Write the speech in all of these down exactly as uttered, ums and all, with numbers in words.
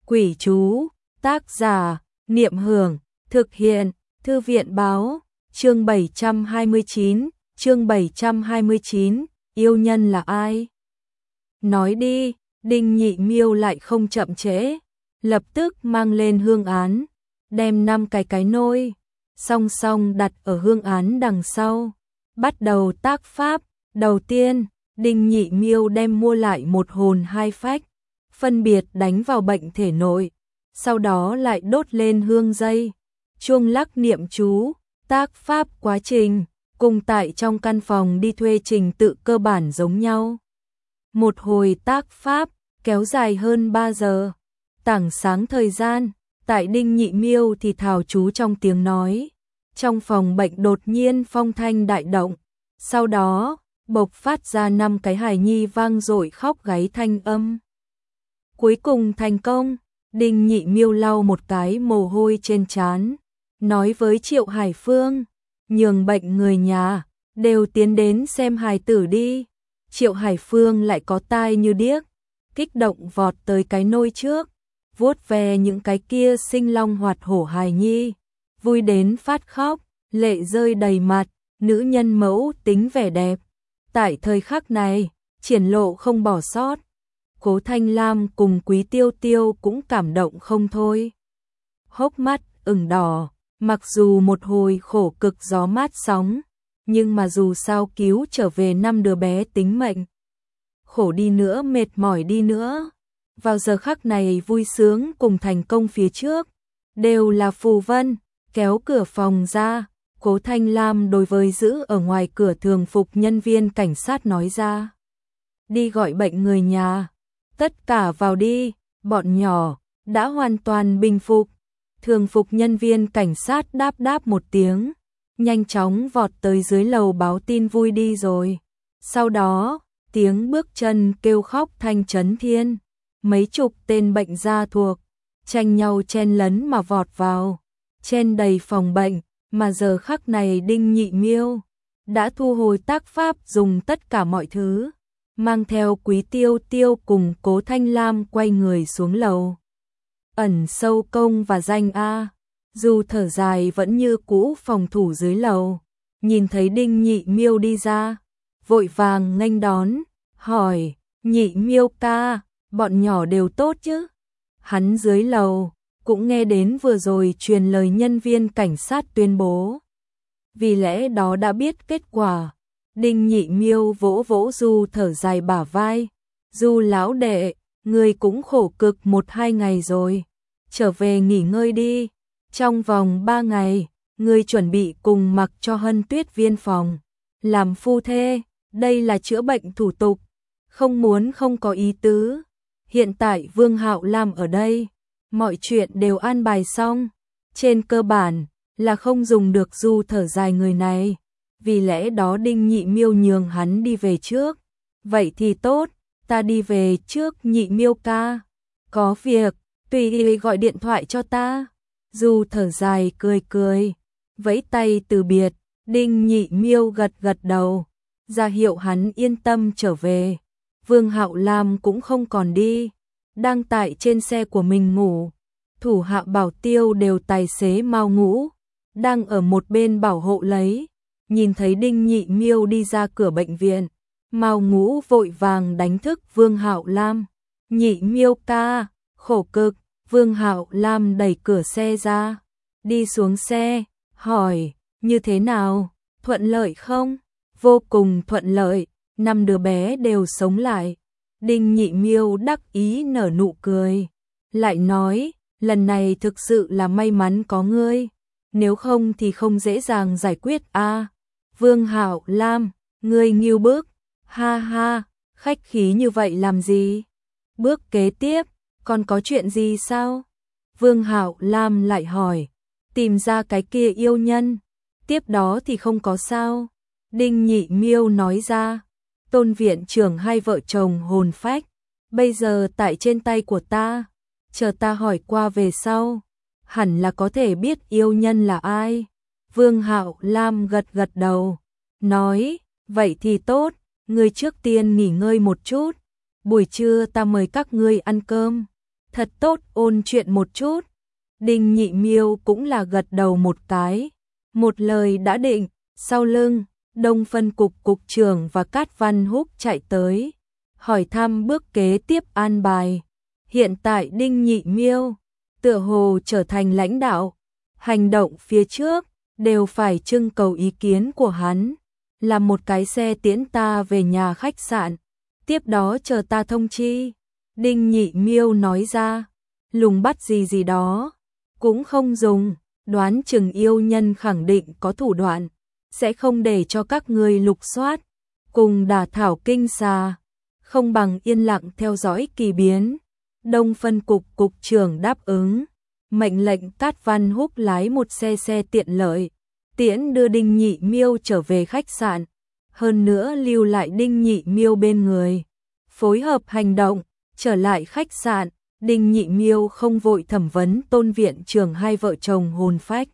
Quỷ chú, tác giả, Niệm Hưởng, thực hiện, Thư viện báo, chương bảy trăm hai mươi chín, chương bảy trăm hai mươi chín, yêu nhân là ai? Nói đi, Đinh Nhị Miêu lại không chậm trễ, lập tức mang lên hương án, đem năm cái cái nôi, song song đặt ở hương án đằng sau, bắt đầu tác pháp. Đầu tiên, Đinh Nhị Miêu đem mua lại một hồn hai phách, phân biệt đánh vào bệnh thể nội, sau đó lại đốt lên hương dây, chuông lắc niệm chú, tác pháp quá trình, cùng tại trong căn phòng đi thuê trình tự cơ bản giống nhau. Một hồi tác pháp, kéo dài hơn ba giờ, tảng sáng thời gian, tại Đinh Nhị Miêu thì thảo chú trong tiếng nói, trong phòng bệnh đột nhiên phong thanh đại động, sau đó, bộc phát ra năm cái hài nhi vang dội khóc gáy thanh âm. Cuối cùng thành công, Đinh Nhị Miêu lau một cái mồ hôi trên trán, nói với Triệu Hải Phương, nhường bệnh người nhà, đều tiến đến xem hài tử đi. Triệu Hải Phương lại có tai như điếc, kích động vọt tới cái nôi trước, vuốt ve những cái kia sinh long hoạt hổ hài nhi, vui đến phát khóc, lệ rơi đầy mặt, nữ nhân mẫu tính vẻ đẹp. Tại thời khắc này, triển lộ không bỏ sót. Cố Thanh Lam cùng Quý Tiêu Tiêu cũng cảm động không thôi. Hốc mắt ửng đỏ, mặc dù một hồi khổ cực gió mát sóng, nhưng mà dù sao cứu trở về năm đứa bé tính mệnh. Khổ đi nữa, mệt mỏi đi nữa, vào giờ khắc này vui sướng cùng thành công phía trước, đều là phù vân. Kéo cửa phòng ra, Cố Thanh Lam đối với giữ ở ngoài cửa thường phục nhân viên cảnh sát nói ra. Đi gọi bệnh người nhà, tất cả vào đi, bọn nhỏ, đã hoàn toàn bình phục. Thường phục nhân viên cảnh sát đáp đáp một tiếng, nhanh chóng vọt tới dưới lầu báo tin vui đi rồi. Sau đó, tiếng bước chân kêu khóc thanh chấn thiên, mấy chục tên bệnh gia thuộc, tranh nhau chen lấn mà vọt vào, chen đầy phòng bệnh. Mà giờ khắc này Đinh Nhị Miêu đã thu hồi tác pháp dùng tất cả mọi thứ, mang theo Quý Tiêu Tiêu cùng Cố Thanh Lam quay người xuống lầu. Ẩn sâu công và danh A, dù thở dài vẫn như cũ phòng thủ dưới lầu, nhìn thấy Đinh Nhị Miêu đi ra, vội vàng nghênh đón, hỏi, Nhị Miêu ca, bọn nhỏ đều tốt chứ? Hắn dưới lầu cũng nghe đến vừa rồi truyền lời nhân viên cảnh sát tuyên bố. Vì lẽ đó đã biết kết quả. Đinh Nhị Miêu vỗ vỗ Du thở dài bả vai. Du lão đệ, người cũng khổ cực một hai ngày rồi. Trở về nghỉ ngơi đi. Trong vòng ba ngày, người chuẩn bị cùng mặc cho Hân Tuyết viên phòng. Làm phu thê, đây là chữa bệnh thủ tục. Không muốn không có ý tứ. Hiện tại Vương Hạo Lam ở đây. Mọi chuyện đều an bài xong, trên cơ bản là không dùng được Du thở dài người này, vì lẽ đó Đinh Nhị Miêu nhường hắn đi về trước. Vậy thì tốt, ta đi về trước Nhị Miêu ca, có việc, tùy ý gọi điện thoại cho ta. Du thở dài cười cười, vẫy tay từ biệt, Đinh Nhị Miêu gật gật đầu, ra hiệu hắn yên tâm trở về. Vương Hạo Lam cũng không còn đi, đang tại trên xe của mình ngủ, thủ hạ bảo tiêu đều tài xế mau ngũ, đang ở một bên bảo hộ lấy, nhìn thấy Đinh Nhị Miêu đi ra cửa bệnh viện, mau ngũ vội vàng đánh thức Vương Hạo Lam. Nhị Miêu ca, khổ cực. Vương Hạo Lam đẩy cửa xe ra, đi xuống xe, hỏi, như thế nào, thuận lợi không? Vô cùng thuận lợi, năm đứa bé đều sống lại. Đinh Nhị Miêu đắc ý nở nụ cười, lại nói, lần này thực sự là may mắn có ngươi, nếu không thì không dễ dàng giải quyết a. À, Vương Hạo Lam, ngươi nghiêu bức, ha ha, khách khí như vậy làm gì? Bước kế tiếp, còn có chuyện gì sao? Vương Hạo Lam lại hỏi, tìm ra cái kia yêu nhân, tiếp đó thì không có sao. Đinh Nhị Miêu nói ra, Tôn viện trưởng hai vợ chồng hồn phách, bây giờ tại trên tay của ta, chờ ta hỏi qua về sau, hẳn là có thể biết yêu nhân là ai. Vương Hạo Lam gật gật đầu, nói, vậy thì tốt, ngươi trước tiên nghỉ ngơi một chút, buổi trưa ta mời các ngươi ăn cơm. thật tốt ôn chuyện một chút. Đinh Nhị Miêu cũng là gật đầu một cái, một lời đã định. Sau lưng, Đông phân cục cục trưởng và Cát Văn Húc chạy tới, hỏi thăm bước kế tiếp an bài. Hiện tại Đinh Nhị Miêu tựa hồ trở thành lãnh đạo, hành động phía trước đều phải trưng cầu ý kiến của hắn. Làm một cái xe tiễn ta về nhà khách sạn, tiếp đó chờ ta thông chi. Đinh Nhị Miêu nói ra, lùng bắt gì gì đó cũng không dùng, đoán chừng yêu nhân khẳng định có thủ đoạn, sẽ không để cho các người lục soát, cùng đả thảo kinh xà, không bằng yên lặng theo dõi kỳ biến. Đông phân cục cục trưởng đáp ứng, mệnh lệnh Cát Văn Húc lái một xe xe tiện lợi, tiễn đưa Đinh Nhị Miêu trở về khách sạn, hơn nữa lưu lại Đinh Nhị Miêu bên người, phối hợp hành động. Trở lại khách sạn, Đinh Nhị Miêu không vội thẩm vấn Tôn viện trưởng hai vợ chồng hồn phách.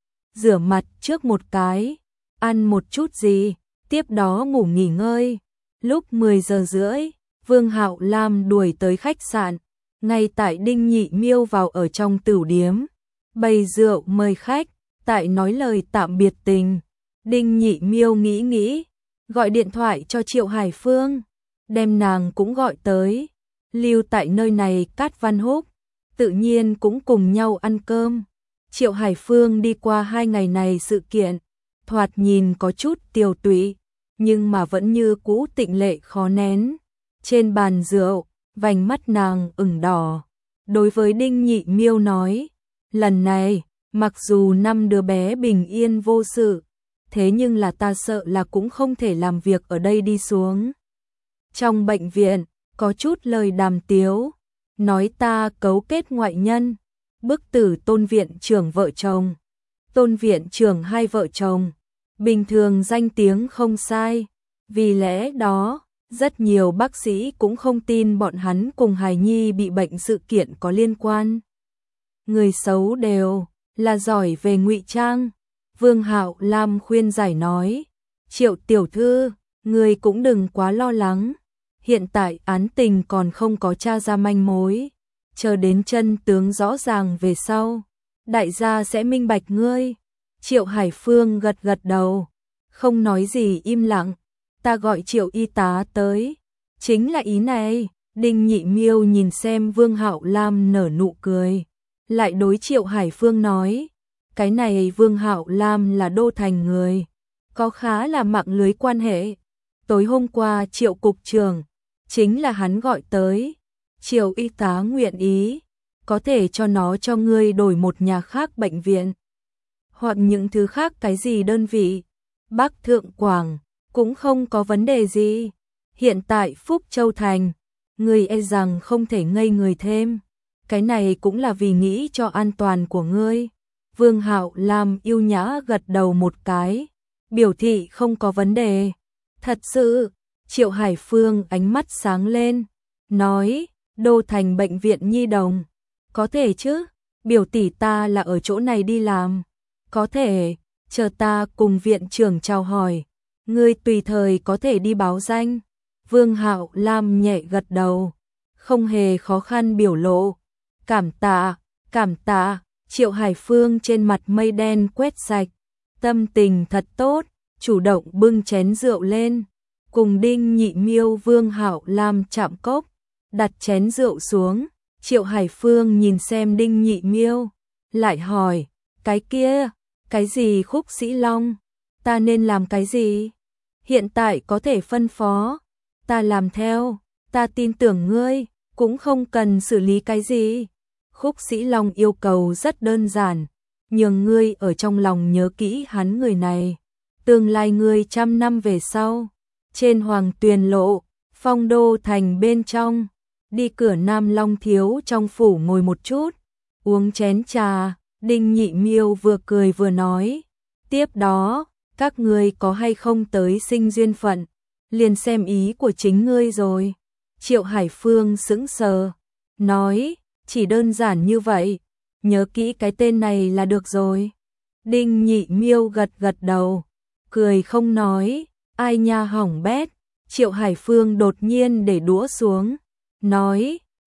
Rửa mặt trước một cái, ăn một chút gì, tiếp đó ngủ nghỉ ngơi. Lúc mười giờ rưỡi, Vương Hạo Lam đuổi tới khách sạn, ngay tại Đinh Nhị Miêu vào ở trong tửu điếm, bày rượu mời khách, tại nói lời tạm biệt tình. Đinh Nhị Miêu nghĩ nghĩ, gọi điện thoại cho Triệu Hải Phương, đem nàng cũng gọi tới. Lưu tại nơi này Cát Văn Húc, tự nhiên cũng cùng nhau ăn cơm. Triệu Hải Phương đi qua hai ngày này sự kiện, thoạt nhìn có chút tiều tụy, nhưng mà vẫn như cũ tịnh lệ khó nén. Trên bàn rượu, vành mắt nàng ửng đỏ. Đối với Đinh Nhị Miêu nói, lần này, mặc dù năm đứa bé bình yên vô sự, thế nhưng là ta sợ là cũng không thể làm việc ở đây đi xuống. Trong bệnh viện, có chút lời đàm tiếu, nói ta cấu kết ngoại nhân, bức tử Tôn viện trưởng vợ chồng, Tôn viện trưởng hai vợ chồng, bình thường danh tiếng không sai, vì lẽ đó, rất nhiều bác sĩ cũng không tin bọn hắn cùng hài nhi bị bệnh sự kiện có liên quan. Người xấu đều là giỏi về ngụy trang. Vương Hạo Lam khuyên giải nói, Triệu tiểu thư, người cũng đừng quá lo lắng. Hiện tại án tình còn không có tra ra manh mối, chờ đến chân tướng rõ ràng về sau, đại gia sẽ minh bạch ngươi. Triệu Hải Phương gật gật đầu, không nói gì im lặng. Ta gọi Triệu y tá tới, chính là ý này. Đinh Nhị Miêu nhìn xem Vương Hạo Lam nở nụ cười, lại đối Triệu Hải Phương nói, cái này Vương Hạo Lam là đô thành người, có khá là mạng lưới quan hệ. Tối hôm qua Triệu cục trưởng chính là hắn gọi tới, Triệu y tá nguyện ý, có thể cho nó cho ngươi đổi một nhà khác bệnh viện, hoặc những thứ khác cái gì đơn vị. Bắc Thượng Quảng cũng không có vấn đề gì. Hiện tại Phúc Châu Thành, ngươi e rằng không thể ngây người thêm, cái này cũng là vì nghĩ cho an toàn của ngươi. Vương Hạo Lam yêu nhã gật đầu một cái, biểu thị không có vấn đề. Thật sự, Triệu Hải Phương ánh mắt sáng lên, nói, đô thành bệnh viện nhi đồng, có thể chứ, biểu tỷ ta là ở chỗ này đi làm, có thể, chờ ta cùng viện trưởng chào hỏi, ngươi tùy thời có thể đi báo danh. Vương Hạo Lam nhẹ gật đầu, không hề khó khăn biểu lộ, cảm tạ, cảm tạ. Triệu Hải Phương trên mặt mây đen quét sạch, tâm tình thật tốt, chủ động bưng chén rượu lên, cùng Đinh Nhị Miêu Vương Hạo Lam chạm cốc, đặt chén rượu xuống. Triệu Hải Phương nhìn xem Đinh Nhị Miêu, lại hỏi, cái kia, cái gì Khúc Sĩ Long, ta nên làm cái gì? Hiện tại có thể phân phó, ta làm theo, ta tin tưởng ngươi, cũng không cần xử lý cái gì. Khúc Sĩ Long yêu cầu rất đơn giản, nhường ngươi ở trong lòng nhớ kỹ hắn người này, tương lai ngươi trăm năm về sau, trên Hoàng Tuyền Lộ, Phong Đô Thành bên trong, đi cửa Nam Long Thiếu trong phủ ngồi một chút, uống chén trà. Đinh Nhị Miêu vừa cười vừa nói, tiếp đó, các ngươi có hay không tới sinh duyên phận, liền xem ý của chính ngươi rồi. Triệu Hải Phương sững sờ, nói, chỉ đơn giản như vậy, nhớ kỹ cái tên này là được rồi. Đinh Nhị Miêu gật gật đầu, cười không nói, ai nha hỏng bét. Triệu Hải Phương đột nhiên để đũa xuống, nói,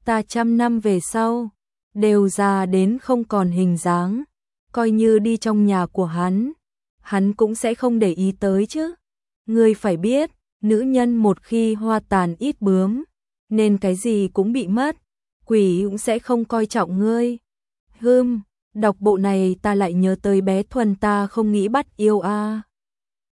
ta trăm năm về sau, đều già đến không còn hình dáng, coi như đi trong nhà của hắn, hắn cũng sẽ không để ý tới chứ. Ngươi phải biết, nữ nhân một khi hoa tàn ít bướm, nên cái gì cũng bị mất, quỷ cũng sẽ không coi trọng ngươi. Hừm, đọc bộ này ta lại nhớ tới bé Thuần ta không nghĩ bắt yêu a.